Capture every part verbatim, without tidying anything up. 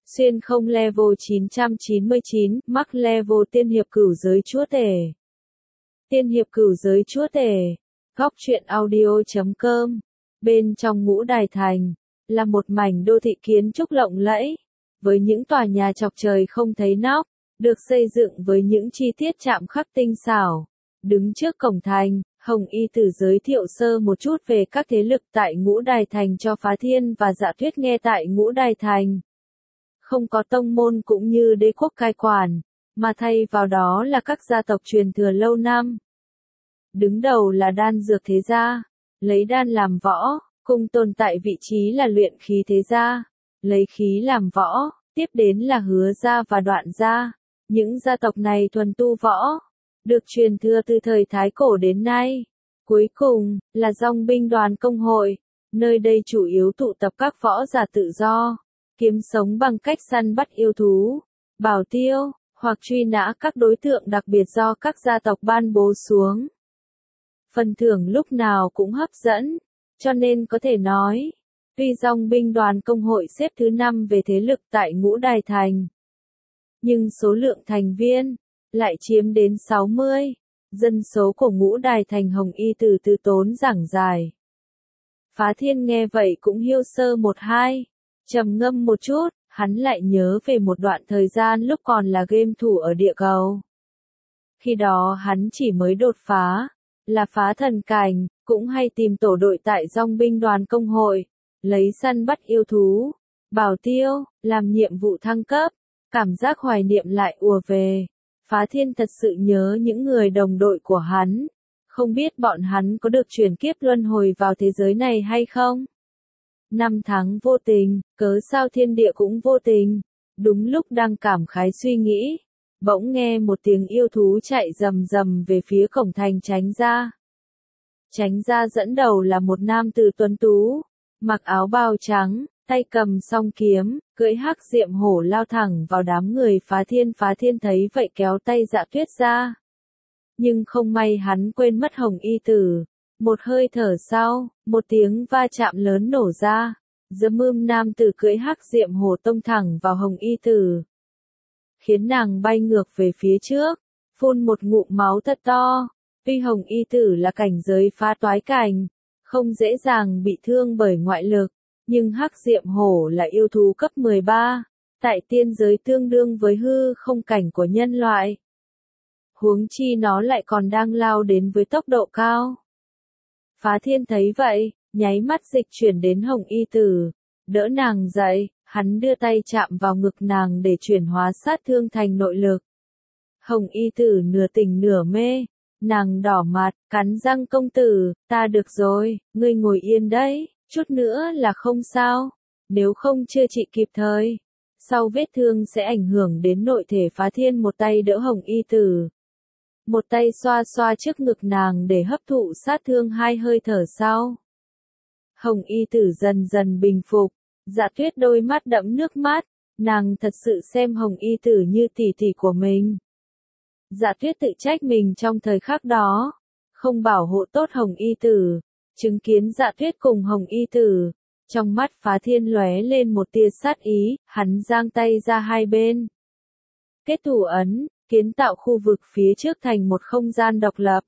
Xuyên không level chín trăm chín mươi chín, mắc level tiên hiệp cửu giới chúa tể. Tiên hiệp cửu giới chúa tể. Góc truyện audio.com. Bên trong Ngũ Đài Thành, là một mảnh đô thị kiến trúc lộng lẫy, với những tòa nhà chọc trời không thấy nóc, được xây dựng với những chi tiết chạm khắc tinh xảo. Đứng trước cổng thành, Hồng Y Tử giới thiệu sơ một chút về các thế lực tại Ngũ Đài Thành cho Phá Thiên và Dạ Tuyết nghe. Tại Ngũ Đài Thành không có tông môn cũng như đế quốc cai quản, mà thay vào đó là các gia tộc truyền thừa lâu năm. Đứng đầu là Đan Dược thế gia, lấy đan làm võ, cùng tồn tại vị trí là Luyện Khí thế gia, lấy khí làm võ, tiếp đến là Hứa gia và Đoạn gia. Những gia tộc này thuần tu võ, được truyền thừa từ thời Thái Cổ đến nay. Cuối cùng, là Dòng binh đoàn công hội, nơi đây chủ yếu tụ tập các võ giả tự do, kiếm sống bằng cách săn bắt yêu thú, bảo tiêu, hoặc truy nã các đối tượng đặc biệt do các gia tộc ban bố xuống. Phần thưởng lúc nào cũng hấp dẫn, cho nên có thể nói, tuy Dòng binh đoàn công hội xếp thứ năm về thế lực tại Ngũ Đài Thành, nhưng số lượng thành viên lại chiếm đến sáu mươi. Dân số của Ngũ Đài Thành Hồng Y Tử từ tốn giảng giải. Phá Thiên nghe vậy cũng hiêu sơ một hai, trầm ngâm một chút, hắn lại nhớ về một đoạn thời gian lúc còn là game thủ ở địa cầu. Khi đó hắn chỉ mới đột phá, là phá thần cảnh, cũng hay tìm tổ đội tại Dòng binh đoàn công hội, lấy săn bắt yêu thú, bảo tiêu, làm nhiệm vụ thăng cấp. Cảm giác hoài niệm lại ùa về. Phá Thiên thật sự nhớ những người đồng đội của hắn. Không biết bọn hắn có được chuyển kiếp luân hồi vào thế giới này hay không? Năm tháng vô tình, cớ sao thiên địa cũng vô tình. Đúng lúc đang cảm khái suy nghĩ, bỗng nghe một tiếng yêu thú chạy rầm rầm về phía cổng thành Tránh Gia. Tránh Gia dẫn đầu là một nam tử tuấn tú, mặc áo bào trắng, tay cầm song kiếm, cưỡi hắc diệm hổ lao thẳng vào đám người Phá Thiên. Phá Thiên thấy vậy kéo tay Dạ Tuyết ra. Nhưng không may hắn quên mất Hồng Y Tử. Một hơi thở sau, một tiếng va chạm lớn nổ ra. Dâm ưm nam tử cưỡi hắc diệm hổ tông thẳng vào Hồng Y Tử, khiến nàng bay ngược về phía trước, phun một ngụm máu thật to. Tuy Hồng Y Tử là cảnh giới phá toái cảnh, không dễ dàng bị thương bởi ngoại lực, nhưng hắc diệm hổ là yêu thú cấp mười ba, tại tiên giới tương đương với hư không cảnh của nhân loại. Huống chi nó lại còn đang lao đến với tốc độ cao. Phá Thiên thấy vậy, nháy mắt dịch chuyển đến Hồng Y Tử, đỡ nàng dậy, hắn đưa tay chạm vào ngực nàng để chuyển hóa sát thương thành nội lực. Hồng Y Tử nửa tỉnh nửa mê, nàng đỏ mặt, cắn răng: công tử, ta được rồi, ngươi ngồi yên đấy. Chút nữa là không sao, nếu không chưa trị kịp thời, sau vết thương sẽ ảnh hưởng đến nội thể. Phá Thiên một tay đỡ Hồng Y Tử, một tay xoa xoa trước ngực nàng để hấp thụ sát thương. Hai hơi thở sau, Hồng Y Tử dần dần bình phục. Dạ Tuyết đôi mắt đẫm nước mắt, nàng thật sự xem Hồng Y Tử như tỷ tỷ của mình. Dạ Tuyết tự trách mình trong thời khắc đó, không bảo hộ tốt Hồng Y Tử. Chứng kiến Dạ Tuyết cùng Hồng Y Tử, trong mắt Phá Thiên lóe lên một tia sát ý, hắn giang tay ra hai bên. Kết thủ ấn, kiến tạo khu vực phía trước thành một không gian độc lập.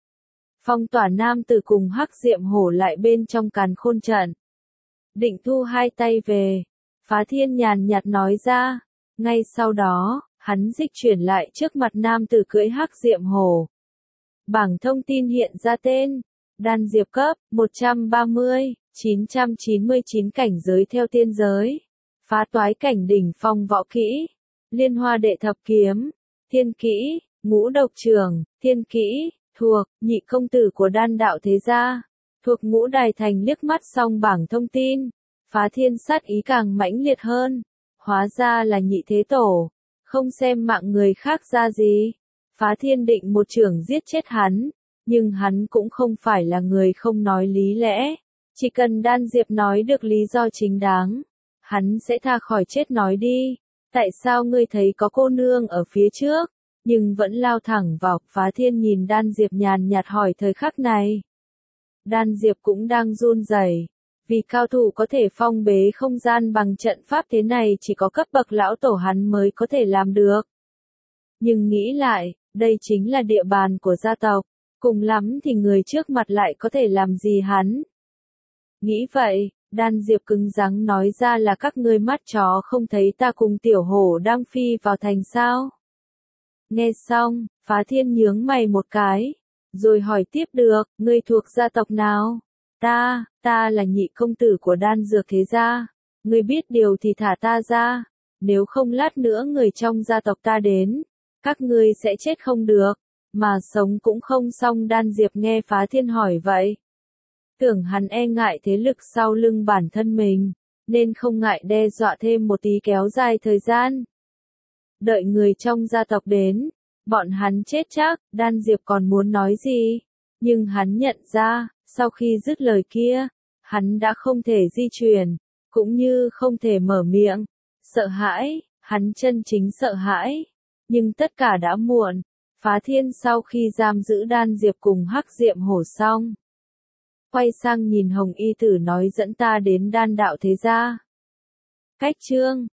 Phong tỏa nam tử cùng hắc diệm hổ lại bên trong càn khôn trận. Định thu hai tay về, Phá Thiên nhàn nhạt nói ra. Ngay sau đó, hắn dịch chuyển lại trước mặt nam tử cưỡi hắc diệm hổ. Bảng thông tin hiện ra tên. Đan Diệp cấp, một trăm ba mươi, chín trăm chín mươi chín cảnh giới theo tiên giới. Phá toái cảnh đỉnh phong võ kỹ. Liên hoa đệ thập kiếm. Thiên kỹ, ngũ độc trường, thiên kỹ, thuộc, nhị công tử của đan đạo thế gia. Thuộc Ngũ Đài Thành. Liếc mắt xong bảng thông tin, Phá Thiên sát ý càng mãnh liệt hơn. Hóa ra là nhị thế tổ, không xem mạng người khác ra gì. Phá Thiên định một chưởng giết chết hắn. Nhưng hắn cũng không phải là người không nói lý lẽ. Chỉ cần Đan Diệp nói được lý do chính đáng, hắn sẽ tha khỏi chết. Nói đi, tại sao ngươi thấy có cô nương ở phía trước, nhưng vẫn lao thẳng vào? Phá Thiên nhìn Đan Diệp nhàn nhạt hỏi. Thời khắc này, Đan Diệp cũng đang run rẩy, Vì cao thủ có thể phong bế không gian bằng trận pháp thế này chỉ có cấp bậc lão tổ hắn mới có thể làm được. Nhưng nghĩ lại, đây chính là địa bàn của gia tộc, cùng lắm thì người trước mặt lại có thể làm gì hắn. Nghĩ vậy, Đan Diệp cứng rắn nói ra là các ngươi mắt chó không thấy ta cùng tiểu hổ đang phi vào thành sao. Nghe xong, Phá Thiên nhướng mày một cái, rồi hỏi tiếp được, ngươi thuộc gia tộc nào? Ta, ta là nhị công tử của Đan Dược thế gia, ngươi biết điều thì thả ta ra, nếu không lát nữa người trong gia tộc ta đến, các ngươi sẽ chết không được, mà sống cũng không xong. Đan Diệp nghe Phá Thiên hỏi vậy, tưởng hắn e ngại thế lực sau lưng bản thân mình, nên không ngại đe dọa thêm một tí kéo dài thời gian. Đợi người trong gia tộc đến, bọn hắn chết chắc. Đan Diệp còn muốn nói gì, nhưng hắn nhận ra, sau khi dứt lời kia, hắn đã không thể di chuyển, cũng như không thể mở miệng. Sợ hãi, hắn chân chính sợ hãi, nhưng tất cả đã muộn. Phá Thiên sau khi giam giữ Đan Diệp cùng Hắc Diệm Hổ xong, quay sang nhìn Hồng Y Tử nói dẫn ta đến Đan Đạo thế gia. Cách chương